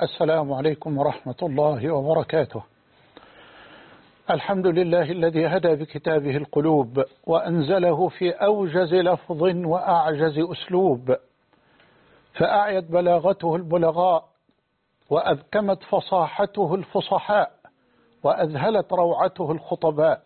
السلام عليكم ورحمة الله وبركاته. الحمد لله الذي هدى بكتابه القلوب وأنزله في أوجز لفظ وأعجز أسلوب، فأعيت بلاغته البلغاء وأذكمت فصاحته الفصحاء وأذهلت روعته الخطباء،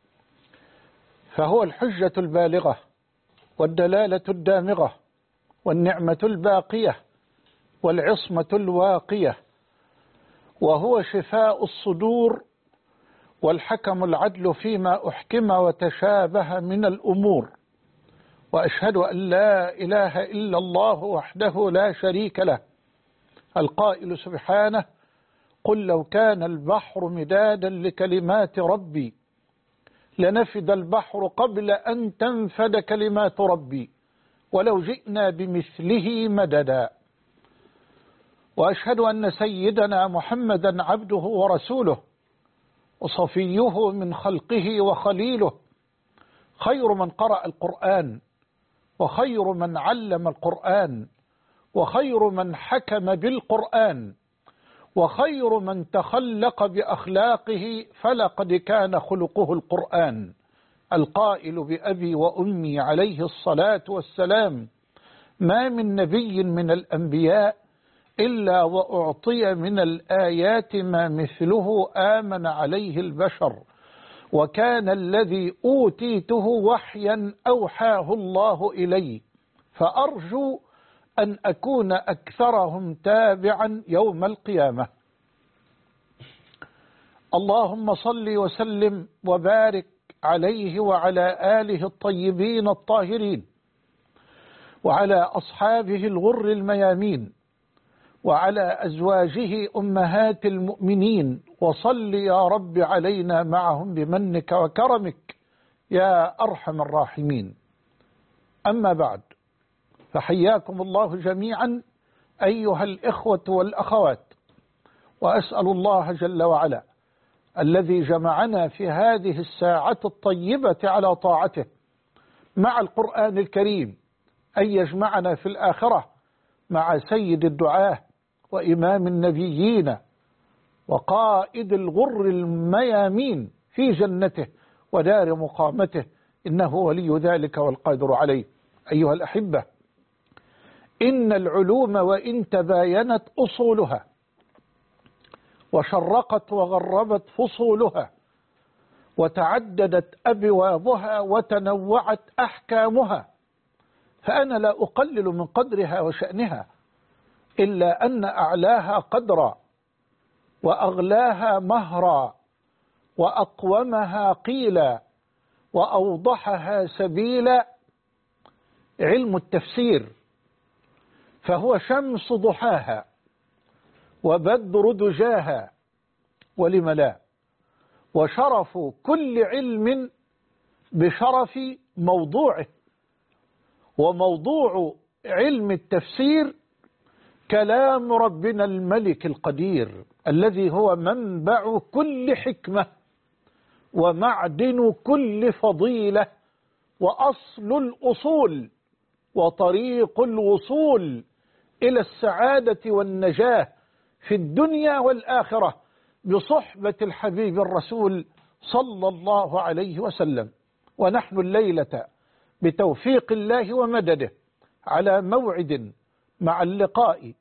فهو الحجة البالغة والدلالة الدامغة والنعمة الباقية والعصمة الواقية، وهو شفاء الصدور والحكم العدل فيما أحكم وتشابه من الأمور. وأشهد أن لا إله إلا الله وحده لا شريك له، القائل سبحانه: قل لو كان البحر مدادا لكلمات ربي لنفد البحر قبل أن تنفد كلمات ربي ولو جئنا بمثله مددا. وأشهد أن سيدنا محمدا عبده ورسوله وصفيه من خلقه وخليله، خير من قرأ القرآن وخير من علم القرآن وخير من حكم بالقرآن وخير من تخلق بأخلاقه فلقد كان خلقه القرآن، القائل بأبي وأمي عليه الصلاة والسلام: ما من نبي من الأنبياء إلا وأعطي من الآيات ما مثله آمن عليه البشر، وكان الذي أوتيته وحيا أوحاه الله إلي، فأرجو أن أكون أكثرهم تابعا يوم القيامة. اللهم صل وسلم وبارك عليه وعلى آله الطيبين الطاهرين وعلى أصحابه الغر الميامين وعلى أزواجه أمهات المؤمنين، وصل يا رب علينا معهم بمنك وكرمك يا أرحم الراحمين. أما بعد، فحياكم الله جميعا أيها الإخوة والأخوات، وأسأل الله جل وعلا الذي جمعنا في هذه الساعة الطيبة على طاعته مع القرآن الكريم أن يجمعنا في الآخرة مع سيد الدعاة وإمام النبيين وقائد الغر الميامين في جنته ودار مقامته، إنه ولي ذلك والقادر عليه. أيها الأحبة، إن العلوم وإن تباينت أصولها وشرقت وغربت فصولها وتعددت أبوابها وتنوعت أحكامها، فأنا لا أقلل من قدرها وشأنها، إلا أن أعلاها قدرا وأغلاها مهرا وأقومها قيلا وأوضحها سبيلا علم التفسير، فهو شمس ضحاها وبدر دجاها، ولم لا، وشرف كل علم بشرف موضوعه. وموضوع علم التفسير كلام ربنا الملك القدير الذي هو منبع كل حكمة ومعدن كل فضيلة وأصل الأصول وطريق الوصول إلى السعادة والنجاة في الدنيا والآخرة بصحبة الحبيب الرسول صلى الله عليه وسلم. ونحن الليلة بتوفيق الله ومدده على موعد مع اللقاء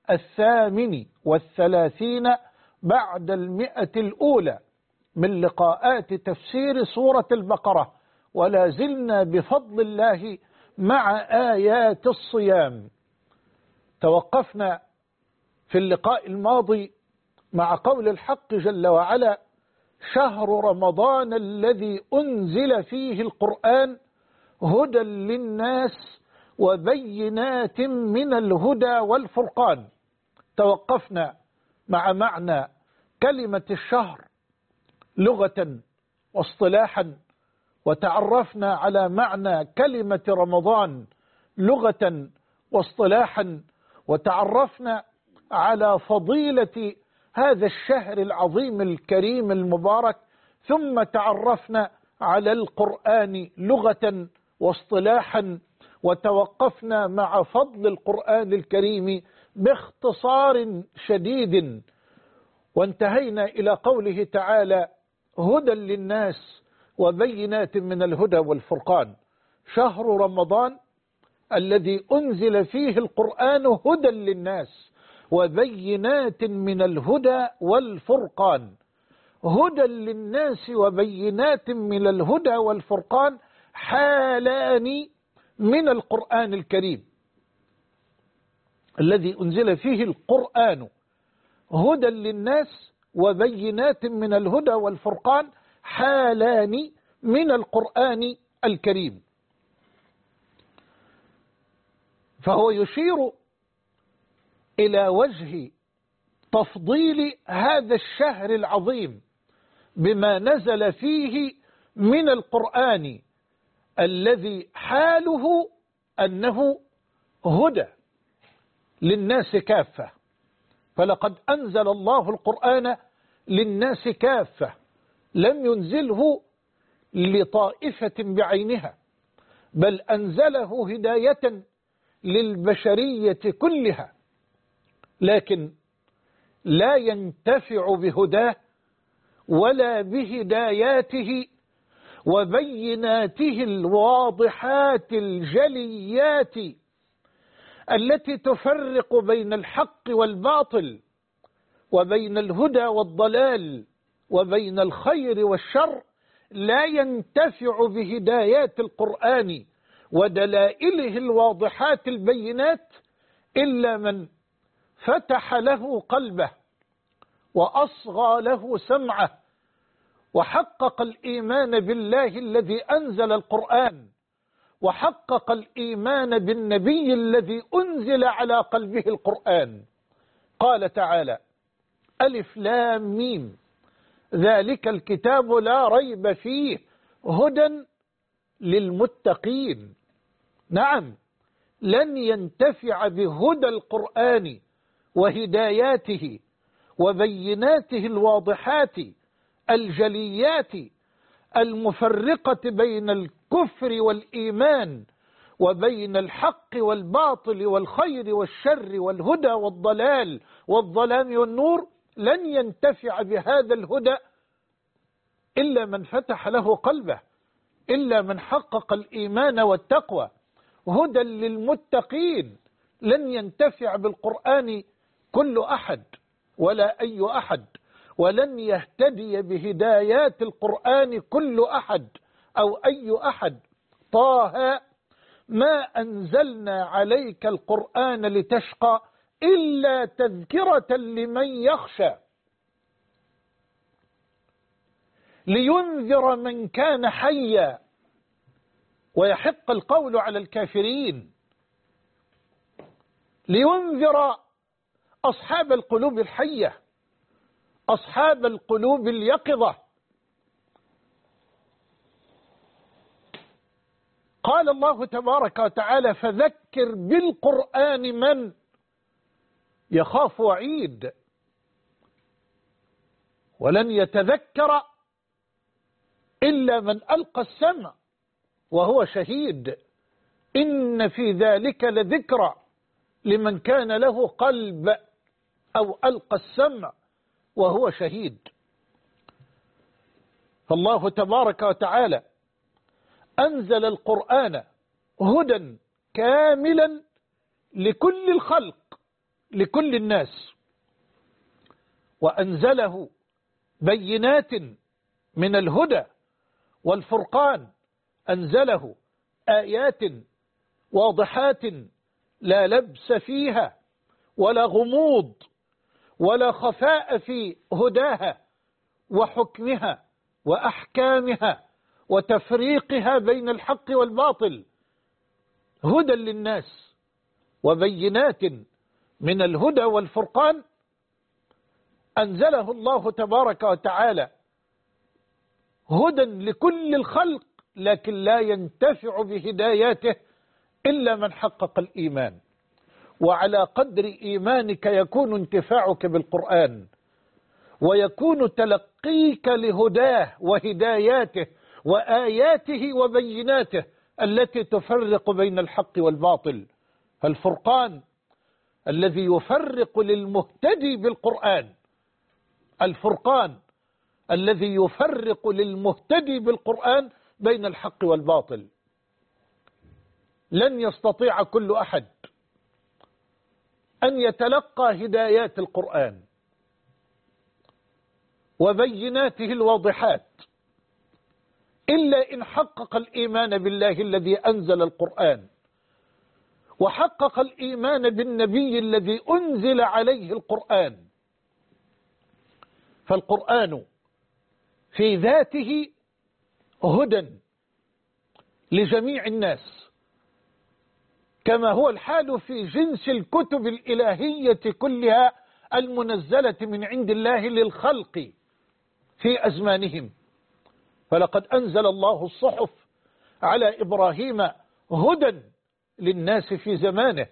38 بعد 100 الأولى من لقاءات تفسير سورة البقرة، ولا زلنا بفضل الله مع آيات الصيام. توقفنا في اللقاء الماضي مع قول الحق جل وعلا: شهر رمضان الذي أنزل فيه القرآن هدى للناس وبينات من الهدى والفرقان. توقفنا مع معنى كلمة الشهر لغة واصطلاحا، وتعرفنا على معنى كلمة رمضان لغة واصطلاحا، وتعرفنا على فضيلة هذا الشهر العظيم الكريم المبارك، ثم تعرفنا على القرآن لغة واصطلاحا، وتوقفنا مع فضل القرآن الكريم باختصار شديد، وانتهينا إلى قوله تعالى: هدى للناس وبينات من الهدى والفرقان. شهر رمضان الذي أنزل فيه القرآن هدى للناس وبينات من الهدى والفرقان. هدى للناس وبينات من الهدى والفرقان حالان من القرآن الكريم الذي أنزل فيه القرآن. هدى للناس وبينات من الهدى والفرقان حالان من القرآن الكريم. فهو يشير إلى وجه تفضيل هذا الشهر العظيم بما نزل فيه من القرآن الذي حاله أنه هدى للناس كافة. فلقد أنزل الله القرآن للناس كافة، لم ينزله لطائفة بعينها، بل أنزله هداية للبشرية كلها، لكن لا ينتفع بهداه ولا بهداياته وبيناته الواضحات الجليات التي تفرق بين الحق والباطل وبين الهدى والضلال وبين الخير والشر. لا ينتفع بهدايات القرآن ودلائله الواضحات البينات إلا من فتح له قلبه وأصغى له سمعه وحقق الإيمان بالله الذي أنزل القرآن، وحقق الإيمان بالنبي الذي أنزل على قلبه القرآن. قال تعالى: ألف لام ميم ذلك الكتاب لا ريب فيه هدى للمتقين. نعم، لن ينتفع بهدى القرآن وهداياته وبيناته الواضحات الجليات المفرقة بين الكفر والإيمان وبين الحق والباطل والخير والشر والهدى والضلال والظلام والنور. لن ينتفع بهذا الهدى إلا من فتح له قلبه، إلا من حقق الإيمان والتقوى. هدى للمتقين. لن ينتفع بالقرآن كل أحد ولا أي أحد، ولن يهتدي بهدايات القرآن كل أحد أو أي أحد. طه ما أنزلنا عليك القرآن لتشقى إلا تذكرة لمن يخشى لينذر من كان حيا ويحق القول على الكافرين، لينذر أصحاب القلوب الحية، أصحاب القلوب اليقظة. قال الله تبارك وتعالى: فذكر بالقرآن من يخاف وعيد. ولن يتذكر إلا من ألقى السمع وهو شهيد. إن في ذلك لذكرى لمن كان له قلب أو ألقى السمع وهو شهيد. فالله تبارك وتعالى أنزل القرآن هدى كاملا لكل الخلق، لكل الناس، وأنزله بينات من الهدى والفرقان. أنزله آيات واضحات لا لبس فيها ولا غموض ولا خفاء في هداها وحكمها وأحكامها وتفريقها بين الحق والباطل. هدى للناس وبينات من الهدى والفرقان. أنزله الله تبارك وتعالى هدى لكل الخلق، لكن لا ينتفع بهداياته إلا من حقق الإيمان. وعلى قدر إيمانك يكون انتفاعك بالقرآن، ويكون تلقيك لهداه وهداياته وآياته وبيناته التي تفرق بين الحق والباطل. فالفرقان الذي يفرق للمهتدي بالقرآن، الفرقان الذي يفرق للمهتدي بالقرآن بين الحق والباطل. لن يستطيع كل أحد أن يتلقى هدايات القرآن وبيناته الواضحات إلا إن حقق الإيمان بالله الذي أنزل القرآن، وحقق الإيمان بالنبي الذي أنزل عليه القرآن. فالقرآن في ذاته هدى لجميع الناس، كما هو الحال في جنس الكتب الإلهية كلها المنزلة من عند الله للخلق في أزمانهم. فلقد أنزل الله الصحف على إبراهيم هدى للناس في زمانه،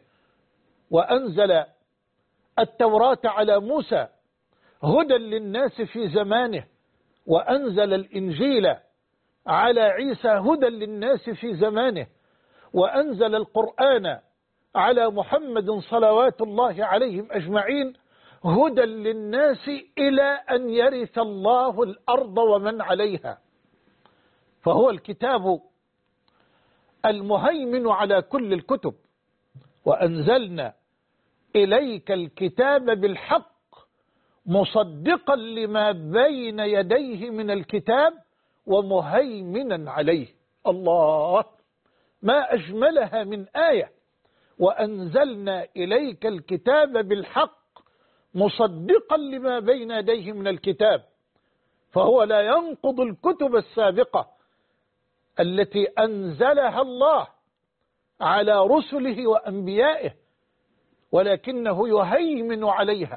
وأنزل التوراة على موسى هدى للناس في زمانه، وأنزل الإنجيل على عيسى هدى للناس في زمانه، وأنزل القرآن على محمد صلوات الله عليهم أجمعين هدى للناس إلى أن يرث الله الأرض ومن عليها. فهو الكتاب المهيمن على كل الكتب. وأنزلنا إليك الكتاب بالحق مصدقا لما بين يديه من الكتاب ومهيمنا عليه. الله، ما أجملها من آية: وأنزلنا إليك الكتاب بالحق مصدقا لما بين يديه من الكتاب. فهو لا ينقض الكتب السابقة التي أنزلها الله على رسله وأنبيائه، ولكنه يهيمن عليها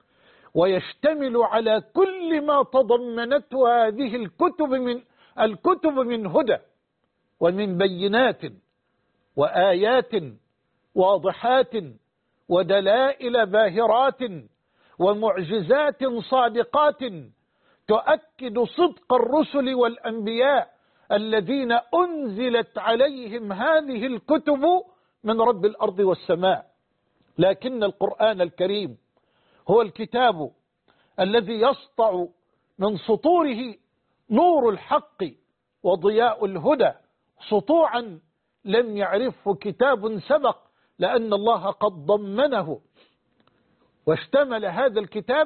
ويشتمل على كل ما تضمنته هذه الكتب من هدى ومن بينات وآيات واضحات ودلائل باهرات ومعجزات صادقات تؤكد صدق الرسل والأنبياء الذين أنزلت عليهم هذه الكتب من رب الأرض والسماء. لكن القرآن الكريم هو الكتاب الذي يسطع من سطوره نور الحق وضياء الهدى سطوعا لم يعرفه كتاب سبق، لأن الله قد ضمنه واشتمل هذا الكتاب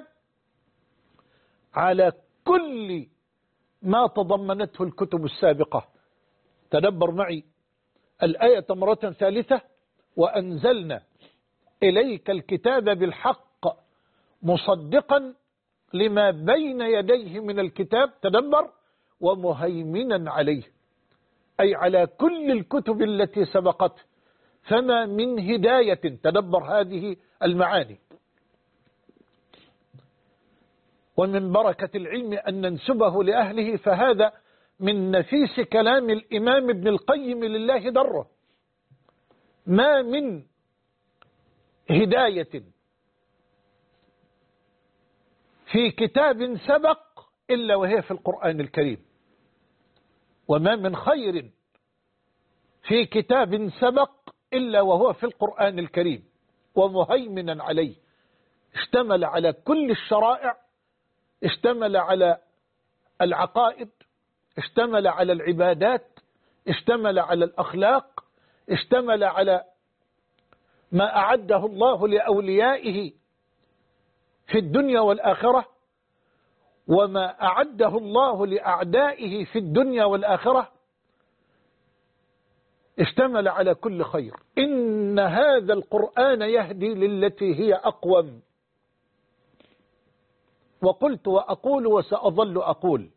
على كل ما تضمنته الكتب السابقة. تدبر معي الآية مرة ثالثة: وأنزلنا إليك الكتاب بالحق مصدقا لما بين يديه من الكتاب، تدبر، ومهيمنا عليه، أي على كل الكتب التي سبقته، فما من هداية. تدبر هذه المعاني. ومن بركة العلم أن ننسبه لأهله، فهذا من نفيس كلام الإمام ابن القيم لله دره: ما من هداية في كتاب سبق إلا وهي في القرآن الكريم، وما من خير في كتاب سبق إلا وهو في القرآن الكريم ومهيمنا عليه. اشتمل على كل الشرائع، اشتمل على العقائد، اشتمل على العبادات، اشتمل على الأخلاق، اشتمل على ما أعده الله لأوليائه في الدنيا والآخرة، وما أعده الله لأعدائه في الدنيا والآخرة. اشتمل على كل خير. إن هذا القرآن يهدي للتي هي أقوم. وقلت وأقول وسأظل أقول: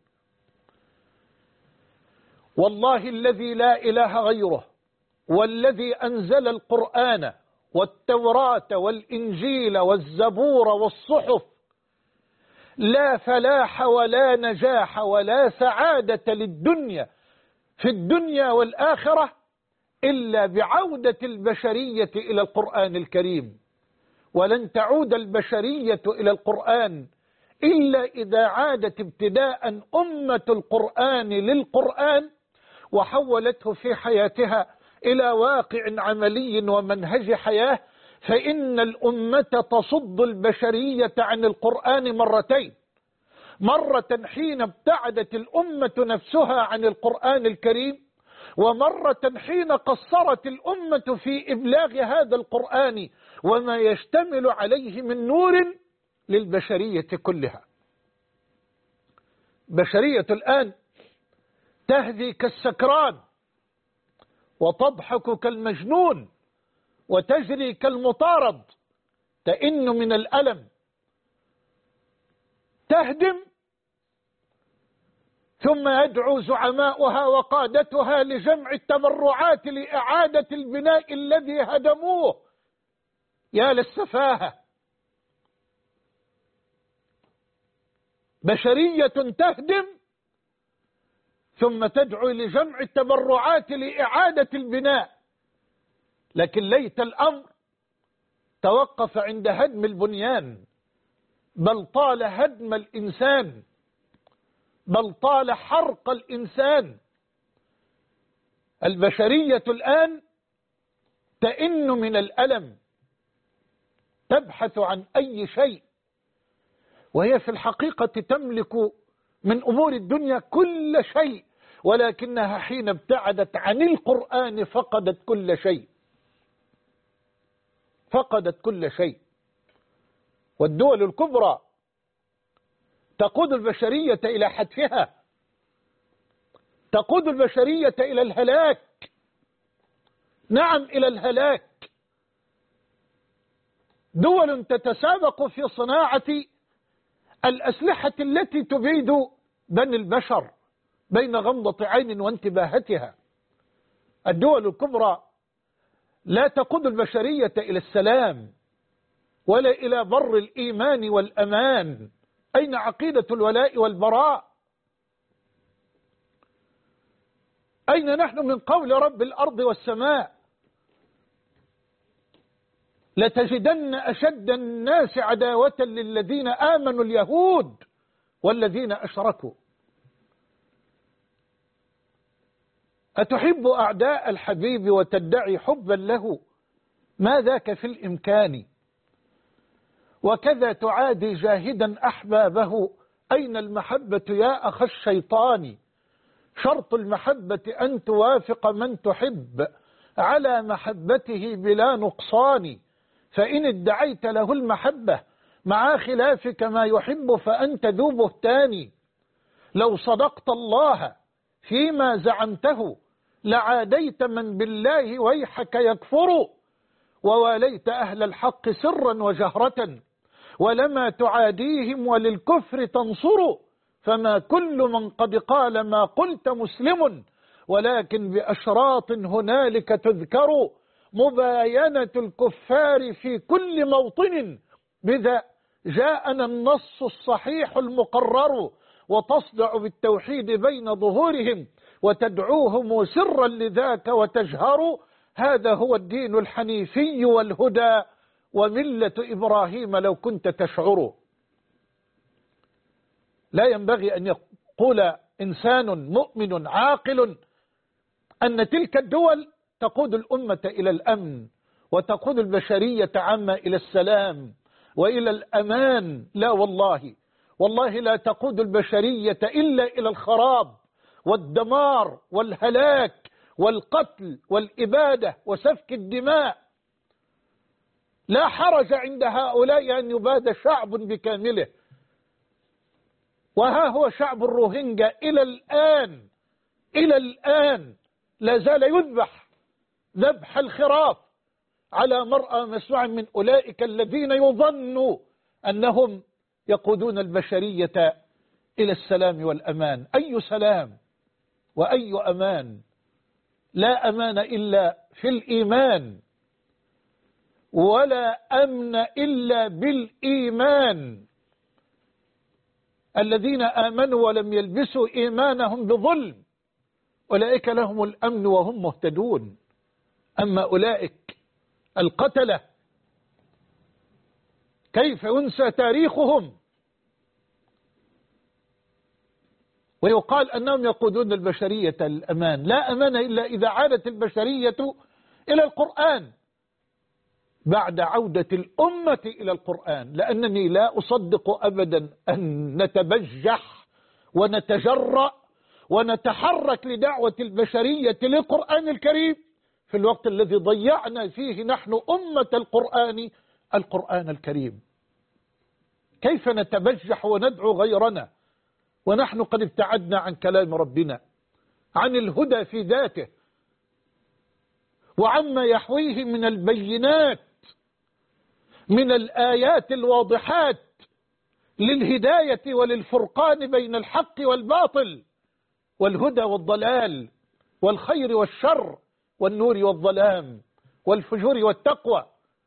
والله الذي لا إله غيره، والذي أنزل القرآن والتوراة والإنجيل والزبور والصحف، لا فلاح ولا نجاح ولا سعادة للدنيا في الدنيا والآخرة إلا بعودة البشرية إلى القرآن الكريم. ولن تعود البشرية إلى القرآن إلا إذا عادت ابتداء أمة القرآن للقرآن، وحولته في حياتها إلى واقع عملي ومنهج حياة فإن الأمة تصد البشرية عن القرآن مرتين، مرة حين ابتعدت الأمة نفسها عن القرآن الكريم، ومرة حين قصرت الأمة في إبلاغ هذا القرآن وما يشتمل عليه من نور للبشرية كلها. بشرية الآن تهذي كالسكران، وتضحك كالمجنون، وتجري كالمطارد، تئن من الألم، تهدم، ثم يدعو زعماؤها وقادتها لجمع التبرعات لإعادة البناء الذي هدموه. يا للسفاهة! بشرية تهدم ثم تدعو لجمع التبرعات لإعادة البناء. لكن ليت الأمر توقف عند هدم البنيان، بل طال هدم الإنسان، بل طال حرق الإنسان. البشرية الآن تئن من الألم، تبحث عن أي شيء، وهي في الحقيقة تملك من أمور الدنيا كل شيء، ولكنها حين ابتعدت عن القرآن فقدت كل شيء، فقدت كل شيء. والدول الكبرى تقود البشرية إلى حتفها، تقود البشرية إلى الهلاك، نعم إلى الهلاك. دول تتسابق في صناعة الأسلحة التي تبيد بني البشر بين غمضة عين وانتباهتها. الدول الكبرى لا تقود البشرية إلى السلام ولا إلى بر الإيمان والأمان. أين عقيدة الولاء والبراء؟ أين نحن من قول رب الأرض والسماء؟ لتجدن أشد الناس عداوة للذين آمنوا اليهود والذين أشركوا. أتحب أعداء الحبيب وتدعي حبا له؟ ما ذاك في الإمكان. وكذا تعادي جاهدا أحبابه. أين المحبة يا أخ الشيطان؟ شرط المحبة أن توافق من تحب على محبته بلا نقصان. فإن ادعيت له المحبة مع خلافك ما يحب فأنت ذو بهتان. لو صدقت الله فيما زعمته لعاديت من بالله ويحك يكفر. وواليت أهل الحق سرا وجهرة ولما تعاديهم وللكفر تنصر. فما كل من قد قال ما قلت مسلم ولكن بأشراط هنالك تذكر. مباينة الكفار في كل موطن بذا جاءنا النص الصحيح المقرر. وتصدع بالتوحيد بين ظهورهم وتدعوهم سرا لذاك وتجهر. هذا هو الدين الحنيفي والهدى وملة إبراهيم لو كنت تشعر. لا ينبغي أن يقول إنسان مؤمن عاقل أن تلك الدول تقود الأمة إلى الأمن وتقود البشرية عامة إلى السلام وإلى الأمان. لا والله، والله لا تقود البشرية إلا إلى الخراب والدمار والهلاك والقتل والإبادة وسفك الدماء. لا حرج عند هؤلاء أن يباد شعب بكامله. وها هو شعب الروهينجا إلى الآن لا زال يذبح ذبح الخراف على مرأى مسموع من أولئك الذين يظنوا أنهم يقودون البشرية إلى السلام والأمان. أي سلام وأي أمان؟ لا أمان إلا في الإيمان، ولا أمن إلا بالإيمان. الذين آمنوا ولم يلبسوا إيمانهم بظلم أولئك لهم الأمن وهم مهتدون. أما أولئك القتلة كيف ينسى تاريخهم ويقال أنهم يقودون البشرية الأمان؟ لا أمان إلا إذا عادت البشرية إلى القرآن. بعد عودة الأمة إلى القرآن، لأنني لا أصدق أبدا أن نتبجح ونتجرأ ونتحرك لدعوة البشرية للقرآن الكريم في الوقت الذي ضيعنا فيه نحن أمة القرآن الكريم. كيف نتبجح وندعو غيرنا ونحن قد ابتعدنا عن كلام ربنا، عن الهدى في ذاته، وعما يحويه من البينات، من الآيات الواضحات للهداية وللفرقان بين الحق والباطل، والهدى والضلال، والخير والشر، والنور والظلام، والفجور والتقوى.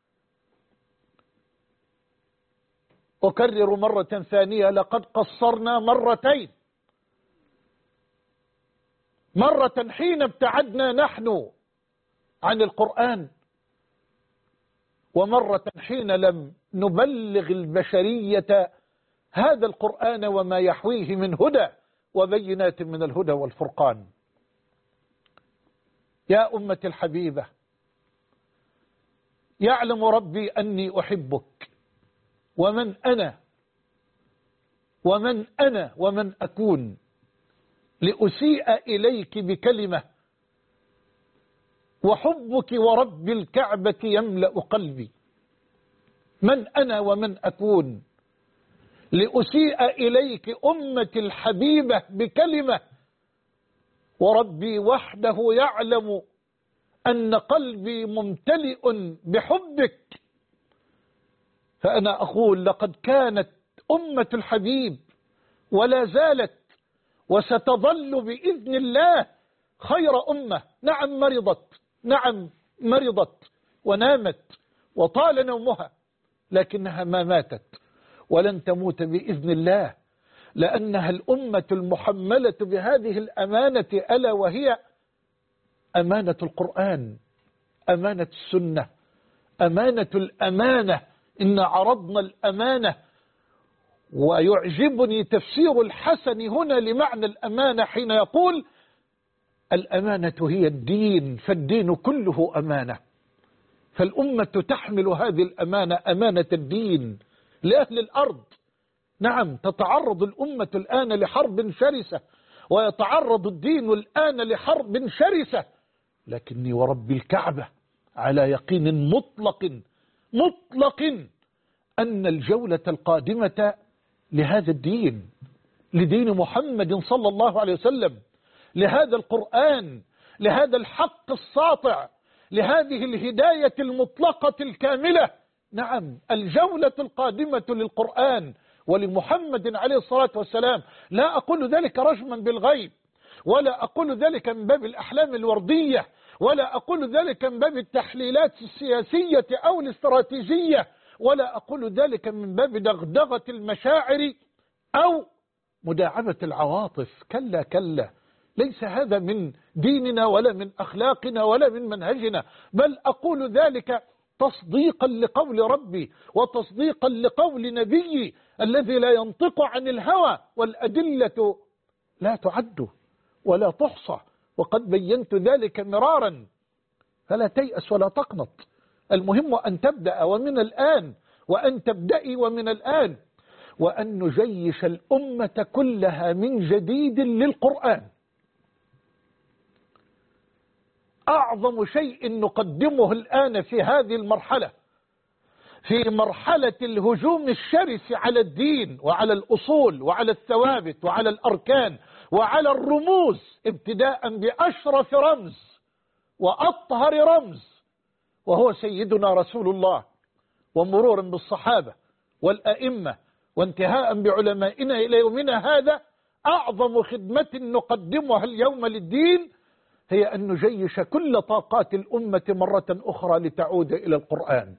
أكرر مرة ثانية، لقد قصرنا مرتين، مرة حين ابتعدنا نحن عن القرآن، ومرة حين لم نبلغ البشرية هذا القرآن وما يحويه من هدى وبينات من الهدى والفرقان. يا أمة الحبيبة، يعلم ربي أني أحبك، ومن أنا ومن أكون لأسيء إليك بكلمة، وحبك ورب الكعبة يملأ قلبي. من أنا ومن أكون لأسيء إليك أمة الحبيبة بكلمة، وربي وحده يعلم أن قلبي ممتلئ بحبك. فأنا أقول لقد كانت أمة الحبيب ولا زالت وستظل بإذن الله خير أمة. نعم مرضت ونامت وطال نومها، لكنها ما ماتت ولن تموت بإذن الله، لأنها الأمة المحملة بهذه الأمانة، ألا وهي أمانة القرآن، أمانة السنة، أمانة الأمانة. إن عرضنا الأمانة. ويعجبني تفسير الحسن هنا لمعنى الأمانة حين يقول الأمانة هي الدين، فالدين كله أمانة. فالأمة تحمل هذه الأمانة، أمانة الدين لأهل الأرض. نعم، تتعرض الأمة الآن لحرب شرسة، ويتعرض الدين الآن لحرب شرسة، لكني ورب الكعبة على يقين مطلق أن الجولة القادمة لهذا الدين، لدين محمد صلى الله عليه وسلم، لهذا القرآن، لهذا الحق الساطع، لهذه الهداية المطلقة الكاملة. نعم، الجولة القادمة للقرآن ولمحمد عليه الصلاة والسلام. لا أقول ذلك رجما بالغيب، ولا أقول ذلك من باب الأحلام الوردية، ولا أقول ذلك من باب التحليلات السياسية أو الاستراتيجية، ولا أقول ذلك من باب دغدغة المشاعر أو مداعبة العواطف. كلا كلا، ليس هذا من ديننا ولا من أخلاقنا ولا من منهجنا، بل أقول ذلك تصديقا لقول ربي وتصديقا لقول نبيي الذي لا ينطق عن الهوى، والأدلة لا تعد ولا تحصى، وقد بينت ذلك مرارا. فلا تيأس ولا تقنط، المهم أن تبدأ ومن الآن، وأن تبدأي ومن الآن، وأن نجيش الأمة كلها من جديد للقرآن. أعظم شيء نقدمه الآن في هذه المرحلة، في مرحلة الهجوم الشرس على الدين وعلى الأصول وعلى الثوابت وعلى الأركان وعلى الرموز، ابتداء بأشرف رمز وأطهر رمز وهو سيدنا رسول الله، ومرورا بالصحابة والأئمة، وانتهاء بعلمائنا إلى يومنا هذا. أعظم خدمة نقدمها اليوم للدين هي أن نجيش كل طاقات الأمة مرة أخرى لتعود إلى القرآن.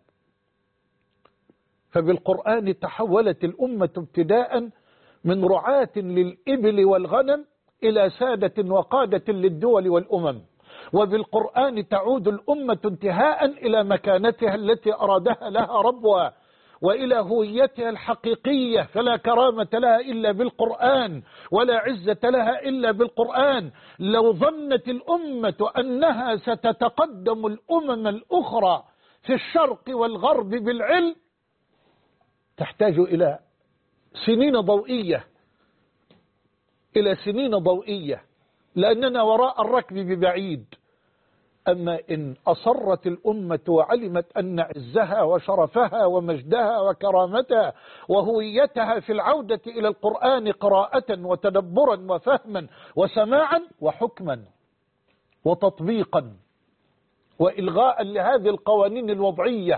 فبالقرآن تحولت الأمة ابتداء من رعاة للإبل والغنم إلى سادة وقادة للدول والأمم، وبالقرآن تعود الأمة انتهاء إلى مكانتها التي أرادها لها ربها، وإلى هويتها الحقيقية. فلا كرامة لها إلا بالقرآن، ولا عزة لها إلا بالقرآن. لو ظنت الأمة أنها ستتقدم الأمم الأخرى في الشرق والغرب بالعلم تحتاج إلى سنين ضوئية، إلى سنين ضوئية، لأننا وراء الركب ببعيد. أما إن أصرت الأمة وعلمت أن عزها وشرفها ومجدها وكرامتها وهويتها في العودة إلى القرآن قراءة وتدبرا وفهما وسماعا وحكما وتطبيقا وإلغاء لهذه القوانين الوضعية،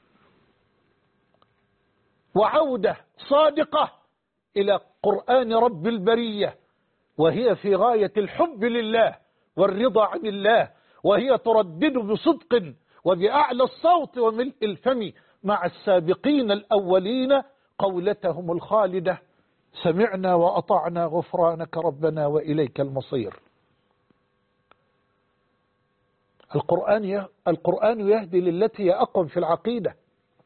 وعودة صادقة إلى قرآن رب البرية، وهي في غاية الحب لله والرضا عن الله، وهي تردد بصدق وبأعلى الصوت وملء الفم مع السابقين الأولين قولتهم الخالدة: سمعنا وأطعنا غفرانك ربنا وإليك المصير. القرآن يهدي للتي هي أقوم في العقيدة،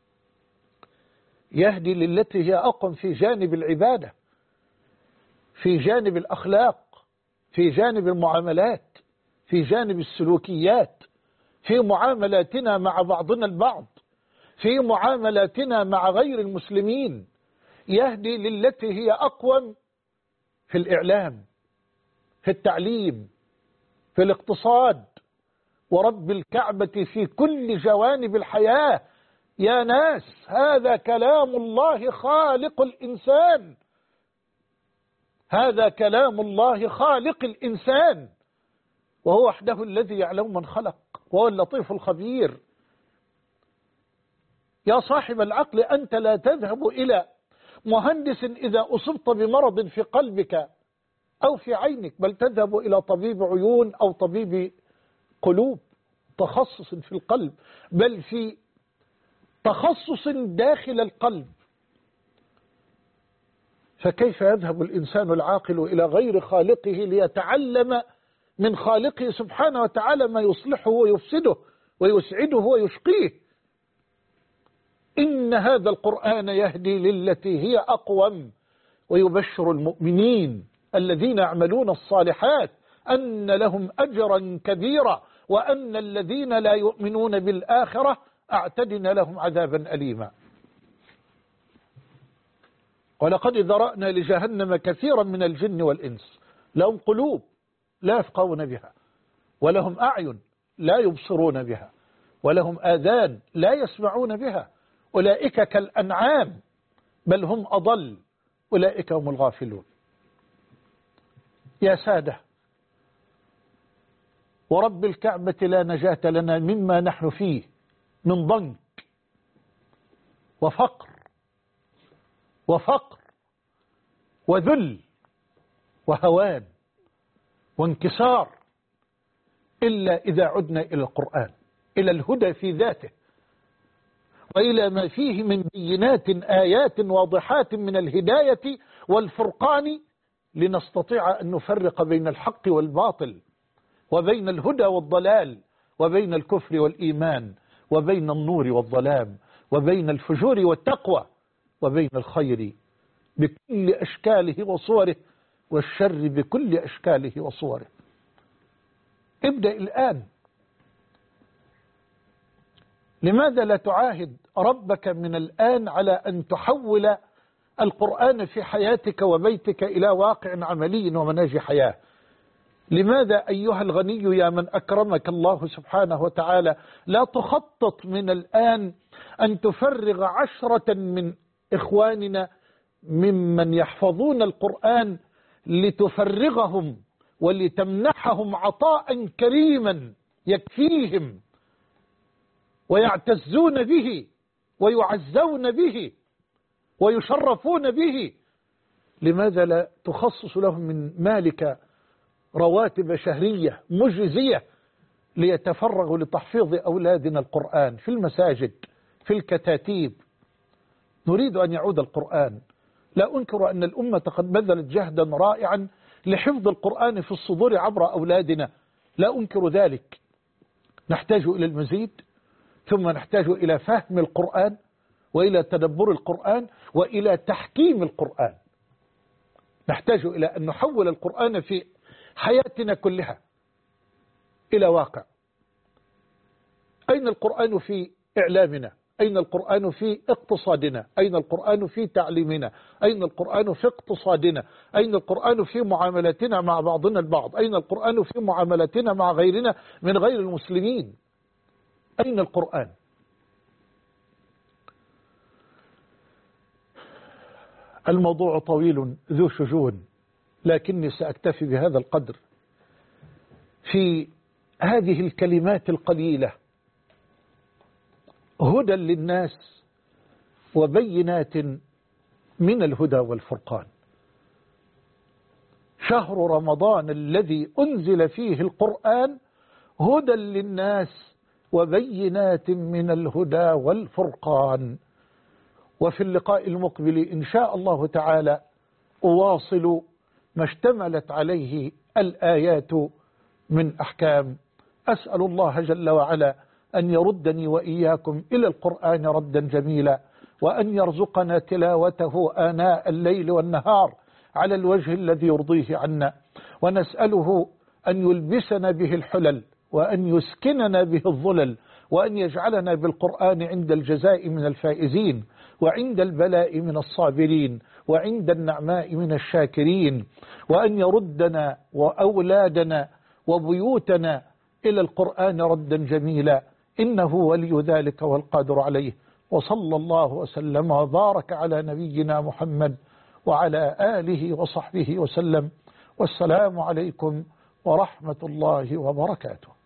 يهدي للتي هي أقوم في جانب العبادة، في جانب الأخلاق، في جانب المعاملات، في جانب السلوكيات، في معاملاتنا مع بعضنا البعض، في معاملاتنا مع غير المسلمين. يهدي للتي هي أقوم في الإعلام، في التعليم، في الاقتصاد، ورب الكعبة في كل جوانب الحياة. يا ناس، هذا كلام الله خالق الإنسان، هذا كلام الله خالق الإنسان، وهو وحده الذي يعلم من خلق، وهو اللطيف الخبير. يا صاحب العقل، أنت لا تذهب إلى مهندس إذا أصبت بمرض في قلبك أو في عينك، بل تذهب إلى طبيب عيون أو طبيب قلوب، تخصص في القلب، بل في تخصص داخل القلب. فكيف يذهب الإنسان العاقل إلى غير خالقه ليتعلم من خالقه سبحانه وتعالى ما يصلحه ويفسده ويسعده ويشقيه؟ إن هذا القرآن يهدي للتي هي أقوم، ويبشر المؤمنين الذين يعملون الصالحات أن لهم أجرا كبيرا، وأن الذين لا يؤمنون بالآخرة أعتدنا لهم عذابا أليما. ولقد ذرأنا لجهنم كثيرا من الجن والإنس، لهم قلوب لا يفقهون بها، ولهم أعين لا يبصرون بها، ولهم آذان لا يسمعون بها، أولئك كالأنعام بل هم أضل، أولئك هم الغافلون. يا سادة، ورب الكعبة لا نجاة لنا مما نحن فيه من ضنك وفقر وذل وهوان وانكسار، إلا إذا عدنا إلى القرآن، إلى الهدى في ذاته، وإلى ما فيه من بينات آيات واضحات من الهداية والفرقان، لنستطيع أن نفرق بين الحق والباطل، وبين الهدى والضلال، وبين الكفر والإيمان، وبين النور والظلام، وبين الفجور والتقوى، وبين الخير بكل أشكاله وصوره، والشر بكل أشكاله وصوره. ابدأ الآن. لماذا لا تعاهد ربك من الآن على أن تحول القرآن في حياتك وبيتك إلى واقع عملي ومناهج حياة؟ لماذا أيها الغني يا من أكرمك الله سبحانه وتعالى لا تخطط من الآن أن تفرغ 10 من إخواننا ممن يحفظون القرآن، لتفرغهم ولتمنحهم عطاء كريما يكفيهم ويعتزون به ويعزون به ويشرفون به؟ لماذا لا تخصص لهم من مالك رواتب شهرية مجزية ليتفرغوا لتحفيظ أولادنا القرآن في المساجد، في الكتاتيب؟ نريد أن يعود القرآن. لا أنكر أن الأمة قد بذلت جهدا رائعا لحفظ القرآن في الصدور عبر أولادنا، لا أنكر ذلك. نحتاج إلى المزيد، ثم نحتاج إلى فهم القرآن، وإلى تدبر القرآن، وإلى تحكيم القرآن. نحتاج إلى أن نحول القرآن في حياتنا كلها إلى واقع. أين القرآن في إعلامنا؟ أين القرآن في اقتصادنا؟ أين القرآن في تعليمنا؟ أين القرآن في اقتصادنا؟ أين القرآن في معاملتنا مع بعضنا البعض؟ أين القرآن في معاملتنا مع غيرنا من غير المسلمين؟ أين القرآن؟ الموضوع طويل ذو شجون، لكني سأكتفي بهذا القدر في هذه الكلمات القليلة، هدى للناس وبينات من الهدى والفرقان. شهر رمضان الذي أنزل فيه القرآن هدى للناس وبينات من الهدى والفرقان. وفي اللقاء المقبل إن شاء الله تعالى أواصل ما اشتملت عليه الآيات من أحكام. أسأل الله جل وعلا أن يردني وإياكم إلى القرآن ردا جميلا، وأن يرزقنا تلاوته آناء الليل والنهار على الوجه الذي يرضيه عنا، ونسأله أن يلبسنا به الحلل، وأن يسكننا به الظلل، وأن يجعلنا بالقرآن عند الجزاء من الفائزين، وعند البلاء من الصابرين، وعند النعماء من الشاكرين، وأن يردنا وأولادنا وبيوتنا إلى القرآن ردا جميلا، إنه ولي ذلك والقادر عليه. وصلى الله وسلم وبارك على نبينا محمد وعلى آله وصحبه وسلم، والسلام عليكم ورحمة الله وبركاته.